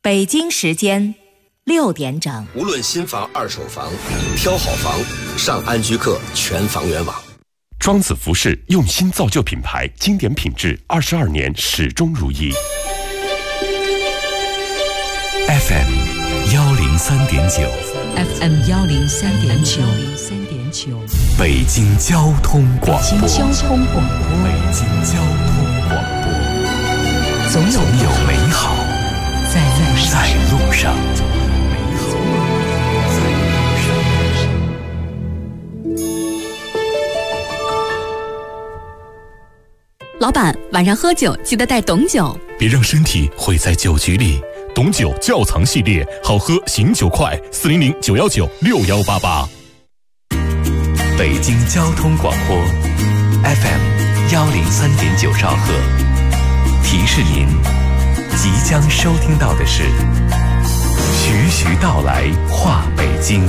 北京时间6点整。 无论新房、二手房，挑好房，上安居客全房源网。 庄子服饰用心造就品牌，经典品质，22年始终如一。 FM 103.9 FM 103.9 北京交通广播。 北京交通广播。 北京交通广播。总有美好在路上。 老板，晚上喝酒记得带董酒， 别让身体毁在酒局里。董酒窖藏系列，好喝醒酒快，400-919-6188。北京交通广播 FM 103.9兆赫，提示您即将收听到的是徐徐道来话北京。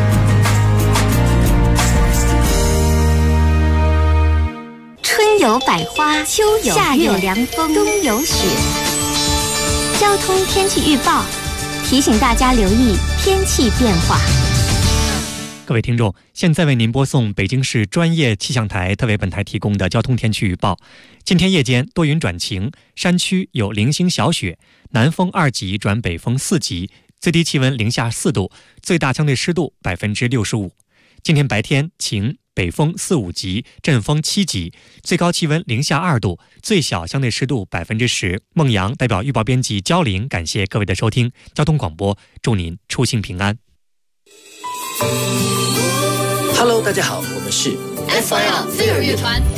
春有百花，秋有夏有凉风，冬有雪。交通天气预报提醒大家留意天气变化。 各位听众，现在为您播送北京市专业气象台特为本台提供的交通天气预报。今天夜间多云转晴，山区有零星小雪，南风2级转北风4级，最低气温零下4度，最大相对湿度65%。今天白天晴，北风4、5级，阵风7级，最高气温零下2度，最小相对湿度10%。孟阳代表预报编辑焦玲，感谢各位的收听。交通广播，祝您出行平安。 Hello， 大家好，我们是 SYL 飞儿乐团。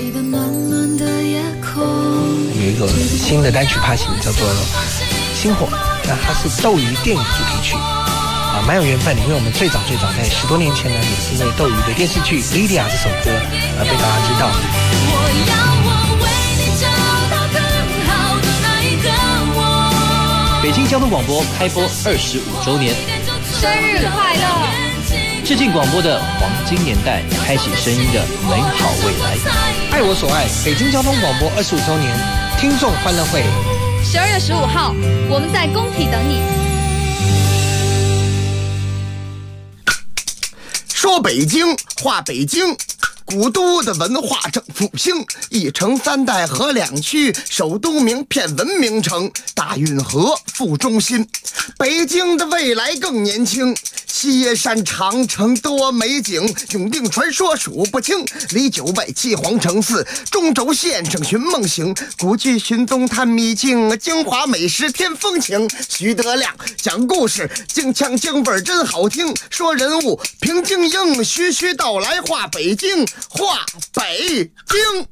有一个新的单曲发行，叫做《星火》，那它是斗鱼电影主题曲。蛮有缘分的，因为我们最早在10多年前呢，也是因为斗鱼的电视剧《Lydia》这首歌而被大家知道。 北京交通广播开播25周年， 生日快乐！ 致敬广播的黄金年代，开启声音的美好未来。 爱我所爱，北京交通广播25周年听众欢乐会 ，12月15号，我们在工体等你。 说北京，话北京，古都的文化正复兴，一城3代合2区，首都名片文明城，大运河副中心。北京的未来更年轻，西耶山长城多美景，永定传说数不清，离9拜7皇城4，中轴线上寻梦行，古剧寻踪探秘境，京华美食添风情。徐德亮讲故事，京腔京味真好听，说人物平京英，徐徐道来话北京，话北京。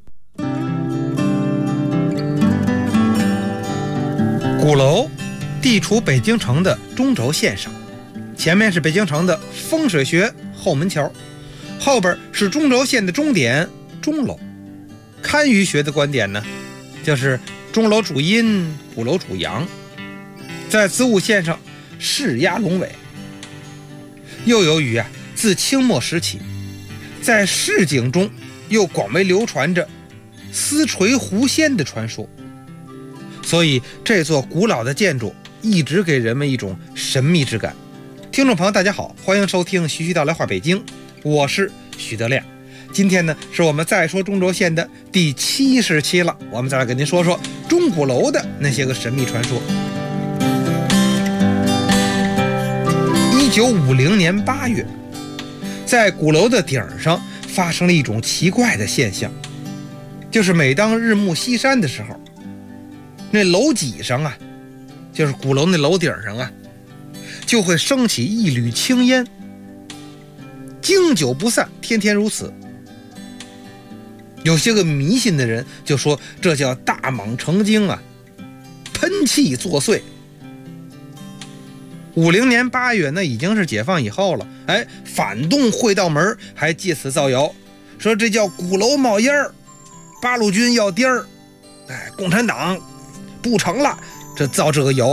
鼓楼地处北京城的中轴线上，前面是北京城的风水学后门桥，后边是中轴线的终点钟楼。堪舆学的观点呢，就是钟楼主阴，鼓楼主阳，在子午线上势压龙尾。又由于自清末时起，在市井中又广为流传着丝垂狐仙的传说，所以这座古老的建筑一直给人们一种神秘之感。听众朋友大家好，欢迎收听徐徐道来话北京，我是徐德亮。今天呢，是我们再说中轴线的第70期了，我们再来跟您说说钟鼓楼的那些个神秘传说。1950年8月，在鼓楼的顶上发生了一种奇怪的现象，就是每当日暮西山的时候，那楼脊上就是鼓楼那楼顶上就会升起一缕青烟，经久不散，天天如此。有些个迷信的人就说这叫大蟒成精喷气作祟。50年8月那已经是解放以后了，反动会道门还借此造谣，说这叫鼓楼冒烟儿，八路军要颠儿，共产党不成了，这造这个谣。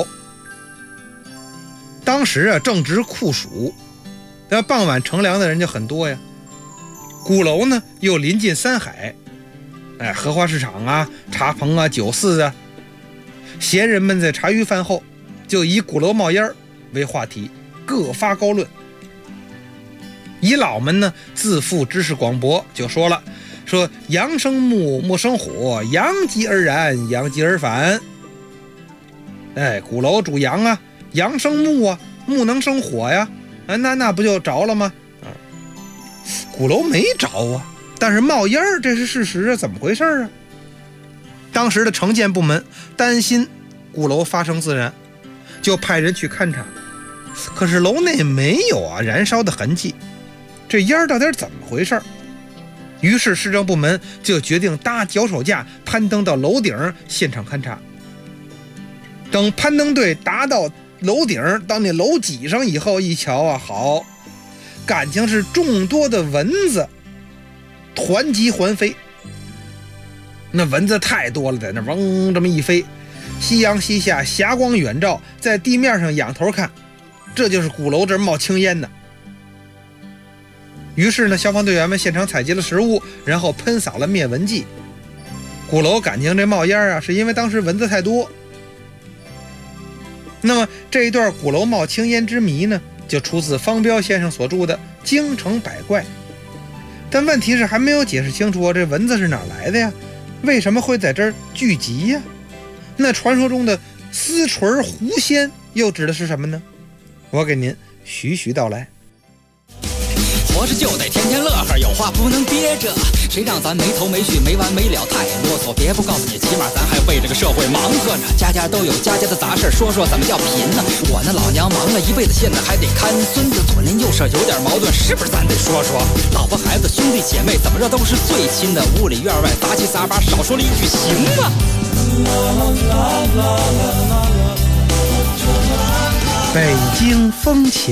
当时正值酷暑，那傍晚乘凉的人就很多呀。鼓楼呢又临近三海，荷花市场茶棚酒肆闲人们在茶余饭后就以鼓楼冒烟为话题，各发高论。遗老们呢自负知识广博，就说了，说阳生木，木生火，阳极而燃，阳极而反。鼓楼主阳啊，阳生木啊，木能生火呀，那不就着了吗？鼓楼没着啊，但是冒烟这是事实啊，怎么回事啊？当时的城建部门担心鼓楼发生自燃，就派人去勘察，可是楼内没有燃烧的痕迹，这烟到底怎么回事？于是市政部门就决定搭脚手架攀登到楼顶现场勘察。等攀登队达到楼顶，到那楼脊上以后一瞧啊，好，感情是众多的蚊子团集环飞。那蚊子太多了，在那嗡这么一飞，夕阳西下，霞光远照，在地面上仰头看，这就是鼓楼这冒青烟的。于是呢，消防队员们现场采集了食物，然后喷洒了灭蚊剂。鼓楼感情这冒烟啊，是因为当时蚊子太多。那么这一段鼓楼冒青烟之谜呢，就出自方彪先生所著的《京城百怪》。但问题是还没有解释清楚这蚊子是哪来的呀？为什么会在这儿聚集呀？那传说中的丝锤狐仙又指的是什么呢？我给您徐徐道来。 活着就得天天乐呵，有话不能憋着，谁让咱没头没绪没完没了太啰嗦，别不告诉你，起码咱还为这个社会忙活呢。家家都有家家的杂事，说说怎么叫贫呢？我那老娘忙了一辈子，现在还得看孙子，左邻右舍有点矛盾，是不是咱得说说？老婆孩子兄弟姐妹怎么着都是最亲的，屋里院外杂七杂八，少说了一句行吗？ 北京风情。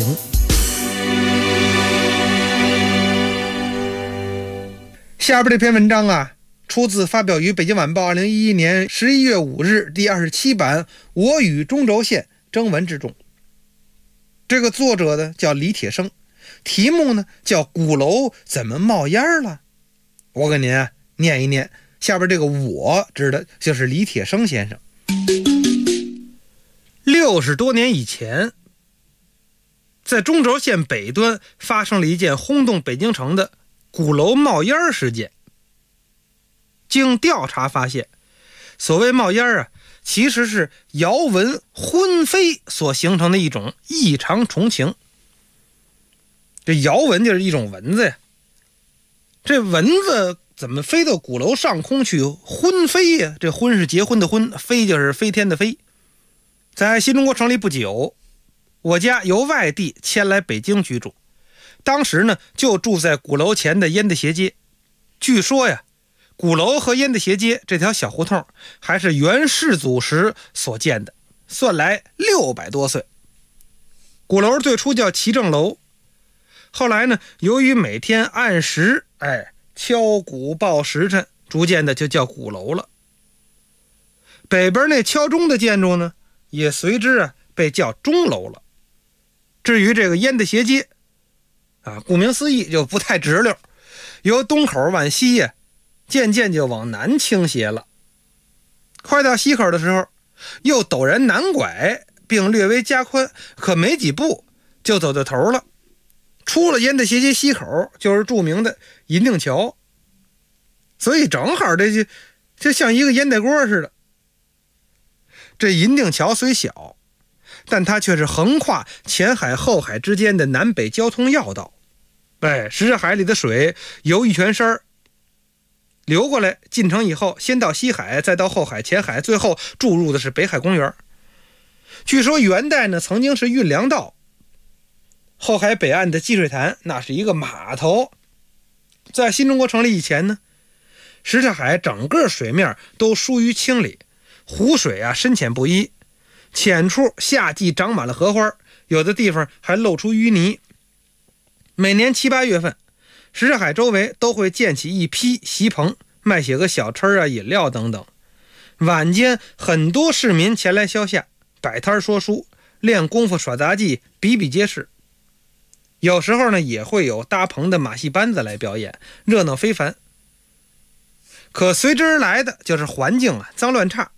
下边这篇文章啊，出自发表于北京晚报2011年11月5日第27版我与中轴线征文之中。这个作者呢叫李铁生，题目呢叫鼓楼怎么冒烟了。我给您念一念，下边这个我指的就是李铁生先生。60多年以前，在中轴线北端发生了一件轰动北京城的鼓楼冒烟事件。经调查发现，所谓冒烟啊，其实是摇蚊昏飞所形成的一种异常虫情。这摇蚊就是一种蚊子呀，这蚊子怎么飞到鼓楼上空去昏飞呀？这昏是结婚的昏，飞就是飞天的飞。在新中国成立不久，我家由外地迁来北京居住，当时呢就住在鼓楼前的烟的斜街。据说呀，鼓楼和烟的斜街这条小胡同还是元世祖时所建的，算来600多岁。鼓楼最初叫齐正楼，后来呢，由于每天按时敲鼓报时辰，逐渐的就叫鼓楼了。北边那敲钟的建筑呢，也随之被叫钟楼了。至于这个烟的斜街顾名思义就不太直溜，由东口往西渐渐就往南倾斜了。快到西口的时候，又陡然南拐，并略微加宽，可没几步就走到头了。出了烟的斜街西口，就是著名的银锭桥，所以正好这就像一个烟袋锅似的。这银锭桥虽小，但它却是横跨前海后海之间的南北交通要道。石海里的水由玉泉山流过来，进城以后，先到西海，再到后海、前海，最后注入的是北海公园。据说元代呢，曾经是运粮道。后海北岸的积水潭，那是一个码头。在新中国成立以前呢，什刹海整个水面都疏于清理，湖水深浅不一，浅处夏季长满了荷花，有的地方还露出淤泥。每年7、8月份，什刹海周围都会建起一批席棚，卖些个小吃饮料等等。晚间很多市民前来消夏，摆摊说书，练功夫耍杂技，比比皆是。有时候呢，也会有搭棚的马戏班子来表演，热闹非凡。可随之而来的就是环境脏乱差，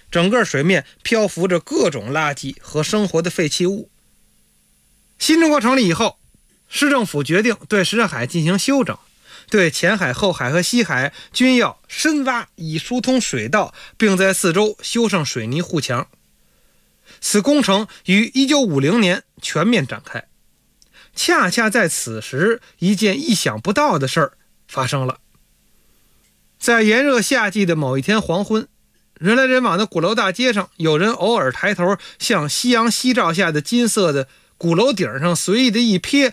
整个水面漂浮着各种垃圾和生活的废弃物。新中国成立以后，市政府决定对什刹海进行修整，对前海、后海和西海均要深挖以疏通水道，并在四周修上水泥护墙。此工程于1950年全面展开。恰恰在此时，一件意想不到的事儿发生了。在炎热夏季的某一天黄昏，人来人往的鼓楼大街上，有人偶尔抬头向夕阳西照下的金色的鼓楼顶上随意的一瞥，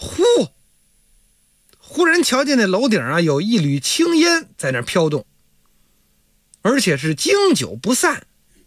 忽然瞧见那楼顶啊有一缕青烟在那飘动，而且是经久不散。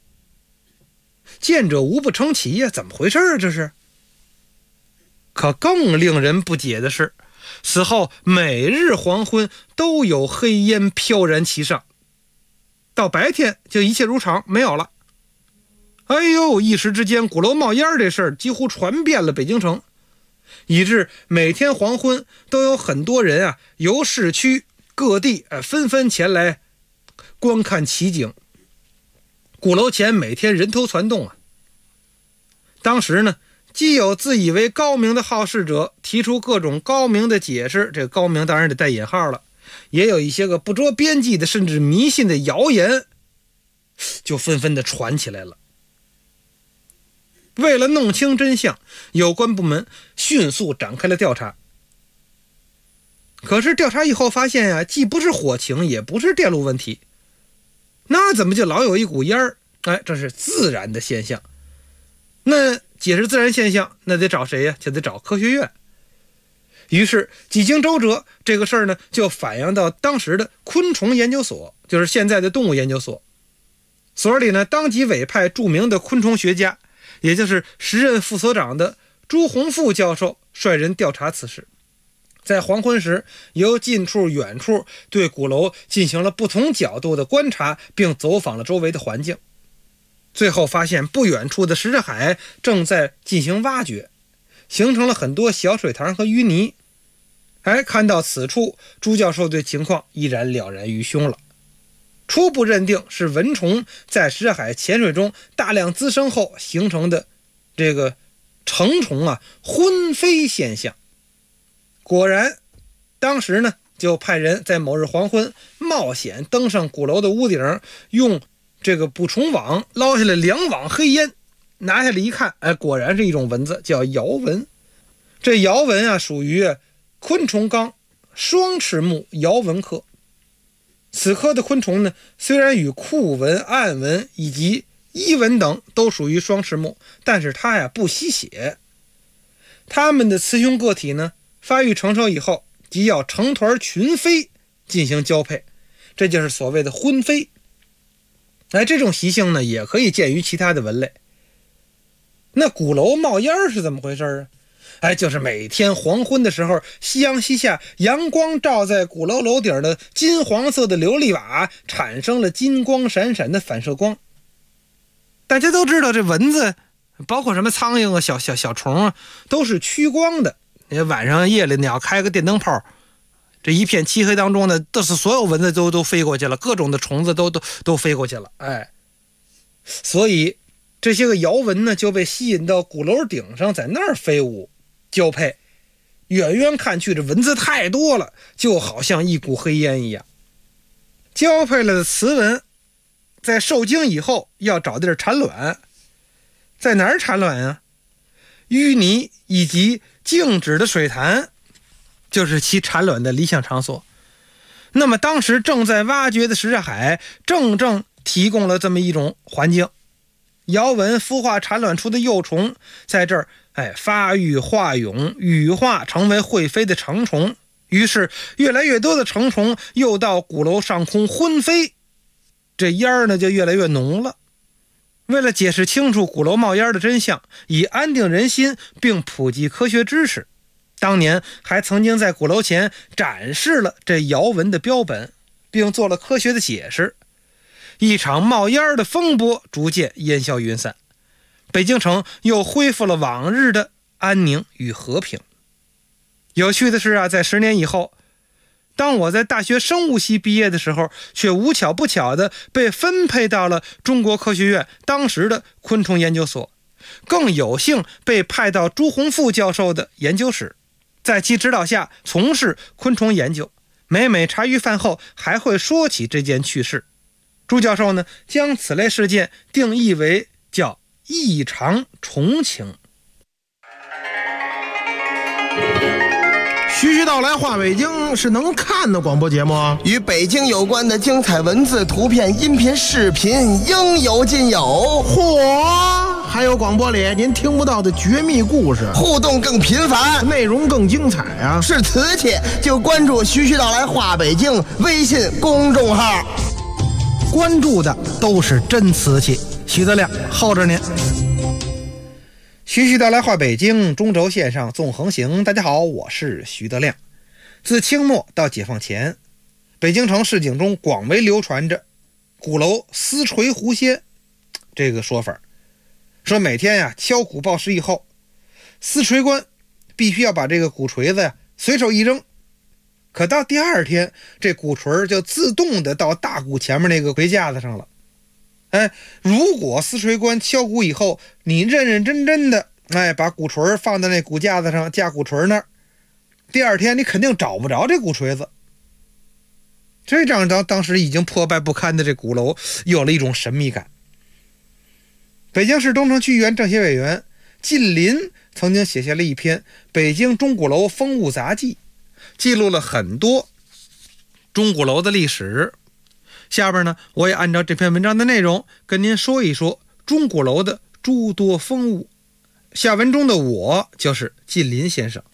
见者无不称奇呀，怎么回事啊这是？可更令人不解的是，此后每日黄昏都有黑烟飘然其上，到白天就一切如常，没有了。哎呦，一时之间鼓楼冒烟这事儿几乎传遍了北京城，以致每天黄昏都有很多人啊由市区各地纷纷前来观看奇景。鼓楼前每天人头攒动啊。当时呢，既有自以为高明的好事者提出各种高明的解释，这个高明当然得带引号了，也有一些个不着边际的甚至迷信的谣言就纷纷的传起来了。为了弄清真相，有关部门迅速展开了调查。可是调查以后发现既不是火情也不是电路问题，那怎么就老有一股烟儿？这是自然的现象。那解释自然现象，那得找谁呀？就得找科学院。于是几经周折，这个事儿呢就反映到当时的昆虫研究所，就是现在的动物研究所。所里呢当即委派著名的昆虫学家，也就是时任副所长的朱洪富教授率人调查此事。在黄昏时，由近处远处对鼓楼进行了不同角度的观察，并走访了周围的环境。最后发现不远处的什刹海正在进行挖掘，形成了很多小水塘和淤泥。看到此处，朱教授对情况依然了然于胸了，初步认定是蚊虫在什刹海潜水中大量滋生后形成的这个成虫昏飞现象。果然，当时呢就派人在某日黄昏冒险登上鼓楼的屋顶，用这个捕虫网捞下来2网黑烟，拿下来一看，果然是一种蚊子，叫摇蚊。这摇蚊属于昆虫纲双翅目摇蚊科。此科的昆虫呢，虽然与库蚊、暗蚊以及伊蚊等都属于双翅目，但是它不吸血。它们的雌雄个体呢，发育成熟以后，即要成团群飞进行交配，这就是所谓的婚飞。这种习性呢，也可以见于其他的蚊类。那鼓楼冒烟是怎么回事啊？就是每天黄昏的时候，夕阳西下，阳光照在鼓楼楼顶的金黄色的琉璃瓦，产生了金光闪闪的反射光。大家都知道，这蚊子包括什么苍蝇小虫都是趋光的。晚上夜里你要开个电灯泡，这一片漆黑当中呢，都是所有蚊子都飞过去了，各种的虫子都飞过去了。所以这些个摇蚊呢就被吸引到鼓楼顶上，在那儿飞舞交配。远远看去，这蚊子太多了，就好像一股黑烟一样。交配了的雌蚊在受精以后要找地儿产卵，在哪儿产卵啊？淤泥以及静止的水潭就是其产卵的理想场所。那么当时正在挖掘的什刹海正提供了这么一种环境，摇蚊孵化产卵出的幼虫在这儿发育化蛹，羽化成为会飞的成虫。于是越来越多的成虫又到鼓楼上空昏飞，这烟呢就越来越浓了。为了解释清楚鼓楼冒烟的真相，以安定人心并普及科学知识，当年还曾经在鼓楼前展示了这摇蚊的标本，并做了科学的解释。一场冒烟的风波逐渐烟消云散，北京城又恢复了往日的安宁与和平。有趣的是在10年以后， 当我在大学生物系毕业的时候，却无巧不巧的被分配到了中国科学院当时的昆虫研究所，更有幸被派到朱洪富教授的研究室，在其指导下从事昆虫研究。每每茶余饭后还会说起这件趣事。朱教授呢，将此类事件定义为叫异常虫情。 徐徐道来话北京是能看的广播节目啊， 与北京有关的精彩文字、图片、音频、视频应有尽有。 嚯，还有广播里您听不到的绝密故事， 互动更频繁， 内容更精彩啊！ 是瓷器就关注徐徐道来话北京微信公众号， 关注的都是真瓷器。徐德亮候着您。徐徐道来话北京，中轴线上纵横行。大家好，我是徐德亮。自清末到解放前，北京城市井中广为流传着鼓楼撕锤狐仙这个说法，说每天呀敲鼓报时以后，撕锤官必须要把这个鼓锤子呀随手一扔，可到第二天这鼓锤就自动的到大鼓前面那个锤架子上了。如果撕锤官敲鼓以后，你认认真真的把鼓锤放在那鼓架子上，架鼓锤那儿，第二天你肯定找不着这鼓锤子。这让当时已经破败不堪的这鼓楼有了一种神秘感。北京市东城区议员政协委员靳林曾经写下了一篇《北京钟鼓楼风物杂记》，记录了很多钟鼓楼的历史。下边呢，我也按照这篇文章的内容跟您说一说钟鼓楼的诸多风物。下文中的我就是靳林先生。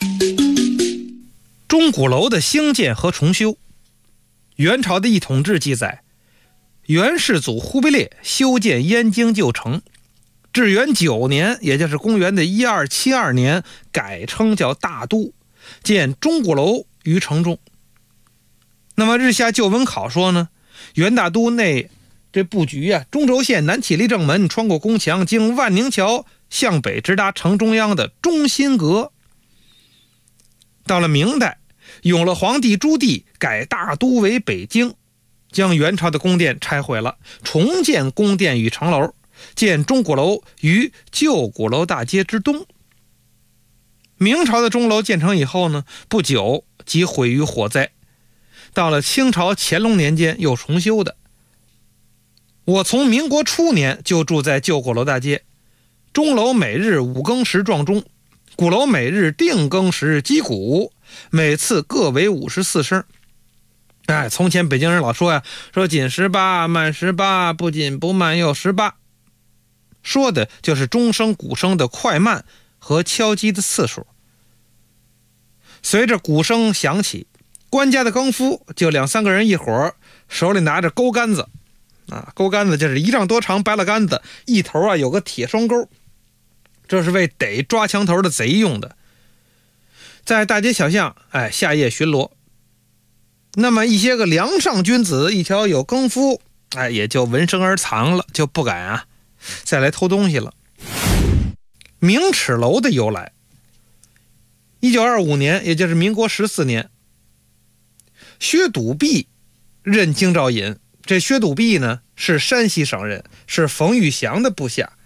钟鼓楼的兴建和重修。元朝的一统志记载，元世祖忽必烈修建燕京旧城，至元9年，也就是公元的1272年，改称叫大都，建钟鼓楼于城中。那么日下旧文考说呢，元大都内这布局啊，中轴线南起立正门，穿过宫墙，经万宁桥向北直达城中央的中心阁。到了明代，永乐皇帝朱棣改大都为北京，将元朝的宫殿拆毁了，重建宫殿与城楼，建钟鼓楼于旧鼓楼大街之东。明朝的钟楼建成以后呢，不久即毁于火灾。到了清朝乾隆年间又重修的。我从民国初年就住在旧鼓楼大街，钟楼每日5更时撞钟，鼓楼每日定更时击鼓，每次各为54声。从前北京人老说呀，说紧18慢18，不紧不慢又18，说的就是钟声鼓声的快慢和敲击的次数。随着鼓声响起，官家的更夫就2-3个人一伙，手里拿着钩杆子钩杆子就是1丈多长白了杆子，一头有个铁双钩，这是为逮抓墙头的贼用的，在大街小巷下夜巡逻。那么一些个梁上君子一瞧有更夫，也就闻声而藏了，就不敢再来偷东西了。明齿楼的由来，1925年，也就是民国14年，薛笃弼任京兆尹。这薛笃弼呢是山西省人，是冯玉祥的部下。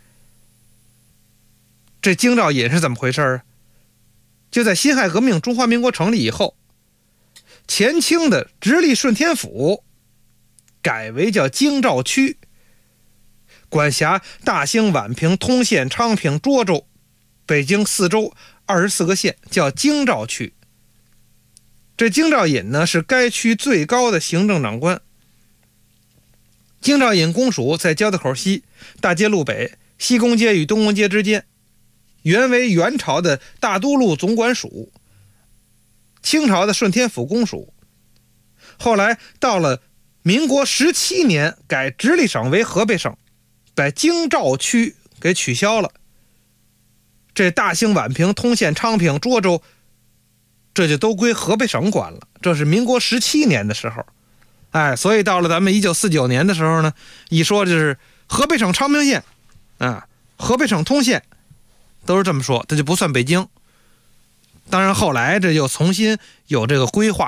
这京兆尹是怎么回事啊？就在辛亥革命中华民国成立以后，前清的直隶顺天府改为叫京兆区，管辖大兴、宛平、通县、昌平、涿州、北京4州24个县，叫京兆区。这京兆尹呢是该区最高的行政长官。京兆尹公署在交道口西，大街路北，西宫街与东宫街之间，原为元朝的大都路总管署，清朝的顺天府公署。后来到了民国17年，改直隶省为河北省，把京兆区给取消了。这大兴、宛平、通县、昌平、涿州，这就都归河北省管了。这是民国17年的时候。所以到了咱们1949年的时候呢，一说就是河北省昌平县河北省通县，都是这么说，这就不算北京。当然后来这又重新有这个规划，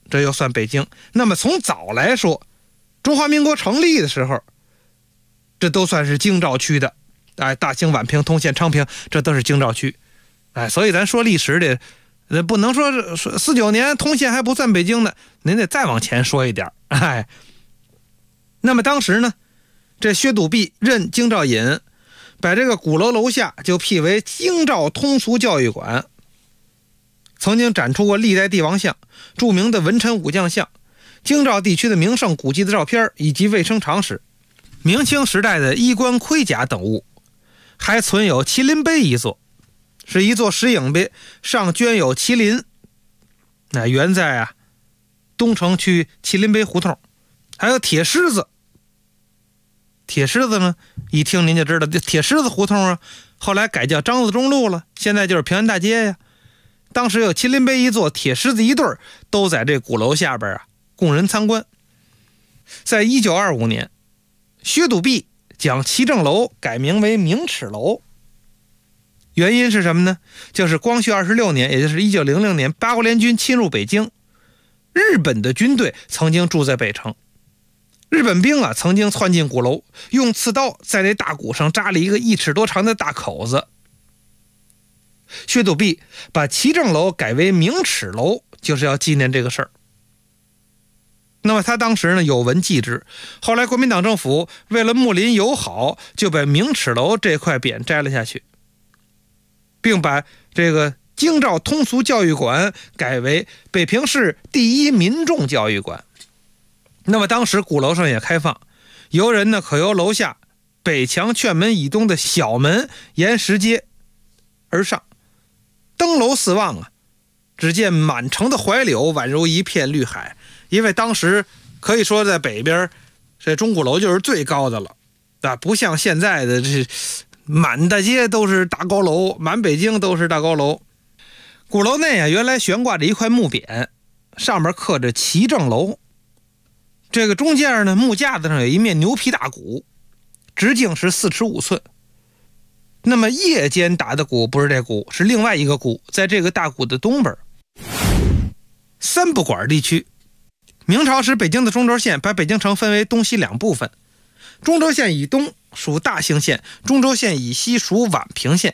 这又算北京。那么从早来说，中华民国成立的时候，这都算是京兆区的。大兴、宛平、通县、昌平，这都是京兆区。所以咱说历史的，不能说49年通县还不算北京呢，您得再往前说一点。那么当时呢，这薛笃弼任京兆尹，把这个鼓楼楼下就辟为京兆通俗教育馆，曾经展出过历代帝王像、著名的文臣武将像、京兆地区的名胜古迹的照片，以及卫生常识、明清时代的衣冠盔甲等物。还存有麒麟碑一座，是一座石影碑，上镌有麒麟，原在东城区麒麟碑胡同。还有铁狮子，铁狮子呢，一听您就知道，铁狮子胡同后来改叫张自忠路了，现在就是平安大街呀。当时有麒麟碑一座，铁狮子一对，都在这鼓楼下边供人参观。在1925年，薛笃弼将齐正楼改名为明齿楼，原因是什么呢？就是光绪26年，也就是1900年，八国联军侵入北京，日本的军队曾经住在北城，日本兵曾经窜进鼓楼，用刺刀在这大鼓上扎了一个1尺多长的大口子。薛笃弼把齐正楼改为明齿楼，就是要纪念这个事儿。那么他当时呢有文记之，后来国民党政府为了睦邻友好，就把明齿楼这块匾摘了下去，并把这个京兆通俗教育馆改为北平市第一民众教育馆。那么当时鼓楼上也开放，游人呢可由楼下北墙券门以东的小门沿石阶而上，登楼四望只见满城的槐柳宛如一片绿海。因为当时可以说在北边这钟鼓楼就是最高的了，不像现在的这满大街都是大高楼，满北京都是大高楼。鼓楼内原来悬挂着一块木匾，上面刻着齐正楼。这个中间呢木架子上有一面牛皮大鼓，直径是4尺5寸。那么夜间打的鼓不是这鼓，是另外一个鼓，在这个大鼓的东边。三不管地区，明朝时北京的中轴线把北京城分为东西两部分，中轴线以东属大兴县，中轴线以西属宛平县。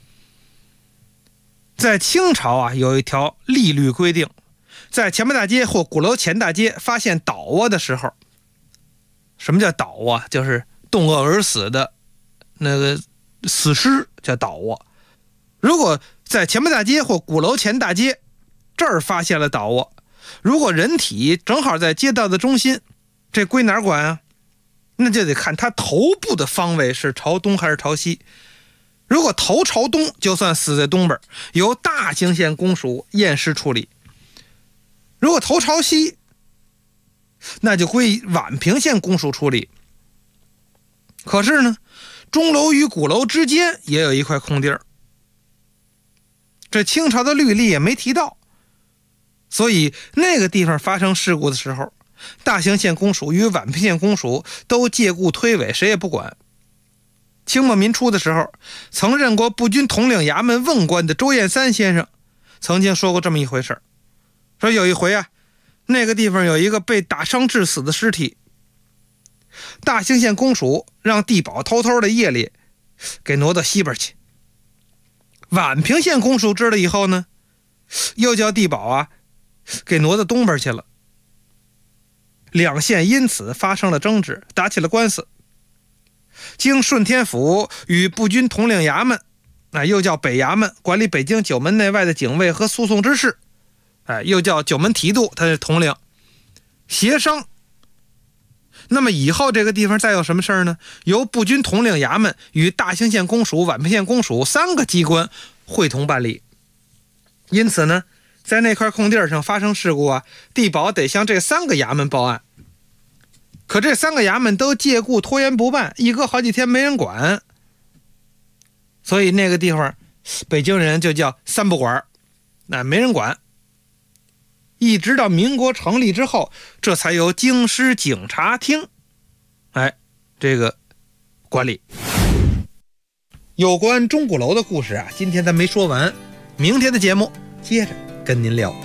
在清朝有一条例律规定，在前门大街或鼓楼前大街发现倒卧的时候，什么叫倒卧？就是冻饿而死的那个死尸叫倒卧。如果在前门大街或鼓楼前大街这儿发现了倒卧，如果人体正好在街道的中心，这归哪儿管那就得看他头部的方位是朝东还是朝西。如果头朝东，就算死在东边，由大兴县公署验尸处理；如果头朝西，那就归宛平县公署处理。可是呢，钟楼与鼓楼之间也有一块空地儿，这清朝的律例也没提到，所以那个地方发生事故的时候，大兴县公署与宛平县公署都借故推诿，谁也不管。清末民初的时候，曾任过步军统领衙门瓮官的周彦三先生曾经说过这么一回事，说有一回那个地方有一个被打伤致死的尸体，大兴县公署让地保偷偷的夜里给挪到西边去。宛平县公署知道以后呢，又叫地保给挪到东边去了。两县因此发生了争执，打起了官司。经顺天府与步军统领衙门，又叫北衙门，管理北京九门内外的警卫和诉讼之事，又叫九门提督，他是统领，协商。那么以后这个地方再有什么事儿呢？由步军统领衙门与大兴县公署、宛平县公署3个机关会同办理。因此呢，在那块空地上发生事故地保得向这3个衙门报案。可这3个衙门都借故拖延不办，一隔好几天没人管，所以那个地方北京人就叫三不管，没人管。一直到民国成立之后，这才由京师警察厅这个管理。有关钟鼓楼的故事今天咱没说完，明天的节目接着跟您聊。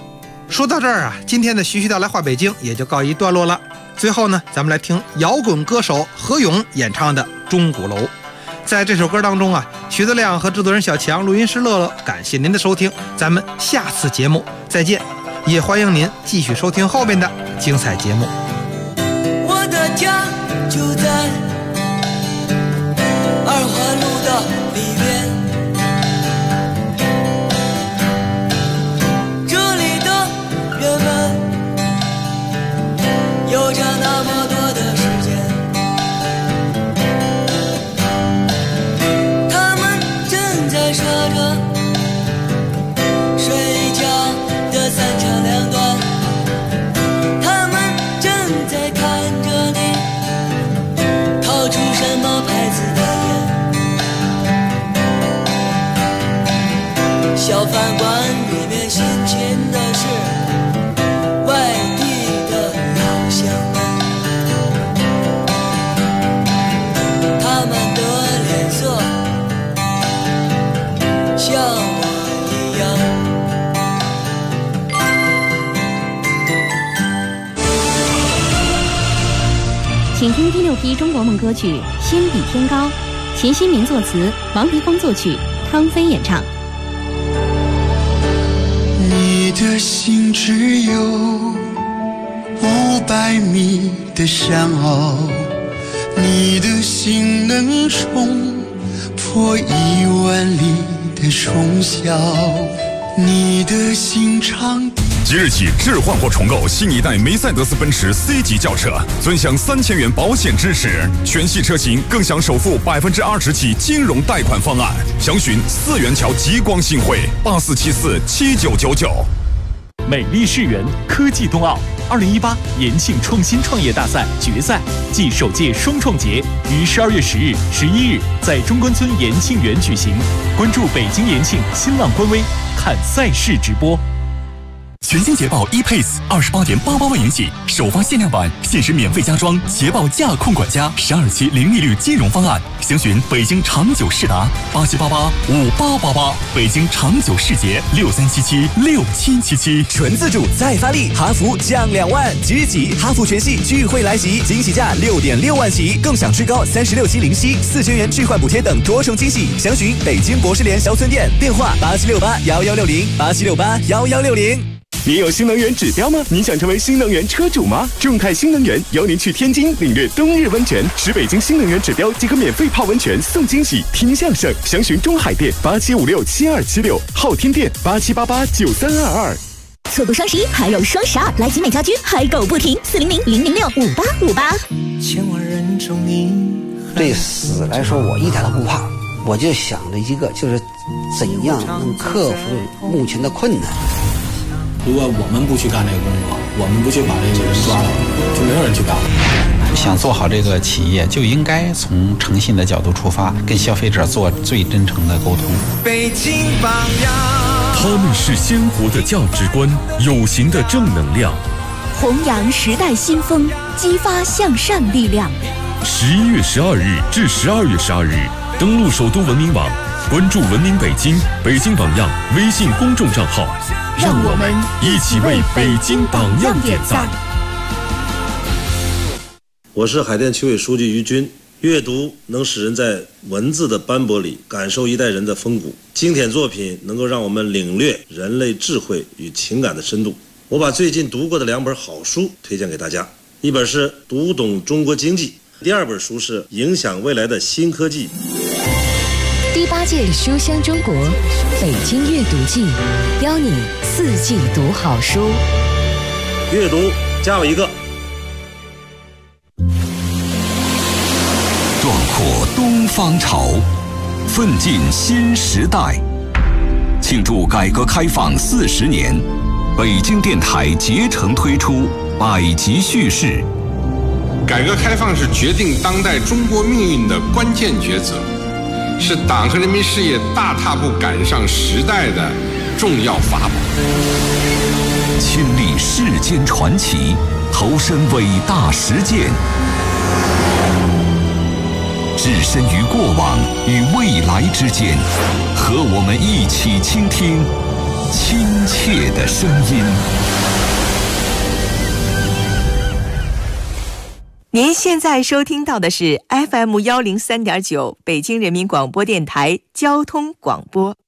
说到这儿啊，今天的徐徐道来话北京也就告一段落了。最后呢，咱们来听摇滚歌手何勇演唱的《钟鼓楼》。在这首歌当中啊，徐德亮和制作人小强、录音师乐乐，感谢您的收听，咱们下次节目再见，也欢迎您继续收听后面的精彩节目。 我的家就在二环路的里面，这里的人们有着那么多的时间，他们正在说着睡觉的三长两短，他们正在看着你掏出什么牌子的烟。小饭馆里面辛勤的是外地的老乡们，他们的脸色像我一样。 请听第6批中国梦歌曲《心比天高》，钱新民作词，王迪峰作曲，汤飞演唱。 你的心只有500米的山坳，你的心能冲破1万里的冲霄，你的心长。 即日起置换或重购新一代梅赛德斯奔驰 C 级轿车，尊享3000元保险支持，全系车型更享首付20%起金融贷款方案。详询4元桥极光新汇84747999。 美丽世园科技冬奥2018延庆创新创业大赛决赛暨首届双创节于12月10日、11日在中关村延庆园举行。关注北京延庆新浪官微，看赛事直播。 全新捷豹 ePace 28.88万元起，首发限量版，限时免费加装捷豹驾控管家12期零利率金融方案。详询北京长久世达87885888，北京长久世捷63776777。 纯自主再发力，哈弗降2万，即日起哈弗全系聚会来袭，惊喜价6.6万起，更享最高36期零息，4000元置换补贴等多重惊喜。详询北京博士联小村店，电话8768116087681160。 你有新能源指标吗？你想成为新能源车主吗？众泰新能源邀您去天津领略冬日温泉，使北京新能源指标即可免费泡温泉送惊喜，听相声。详询中海店87567276，昊天店87889322。 错过双11还有双12，来集美家居嗨购不停，400-006-5858。 千万人中你。对死来说，我一点都不怕，我就想着一个，就是怎样能克服目前的困难。 如果我们不去干这个工作，我们不去把这个人抓到，就没有人去干了。 想做好这个企业，就应该从诚信的角度出发，跟消费者做最真诚的沟通。 北京榜样， 他们是鲜活的价值观，有形的正能量， 弘扬时代新风，激发向善力量。 11月12日至12月12日，登录首都文明网，关注文明北京、北京榜样微信公众账号。 让我们一起为北京榜样点赞。 我是海淀区委书记于军。阅读能使人在文字的斑驳里感受一代人的风骨，经典作品能够让我们领略人类智慧与情感的深度。我把最近读过的2本好书推荐给大家，一本是《读懂中国经济》，第2本书是《影响未来的新科技》。 第8届书香中国北京阅读季，邀你4季读好书。 阅读加我一个。 壮阔东方潮，奋进新时代。庆祝改革开放40年，北京电台竭诚推出百集叙事。 改革开放是决定当代中国命运的关键抉择，是党和人民事业大踏步赶上时代的重要法宝。 亲历世间传奇，投身伟大实践，置身于过往与未来之间，和我们一起倾听亲切的声音。 您现在收听到的是 FM103.9 北京人民广播电台交通广播。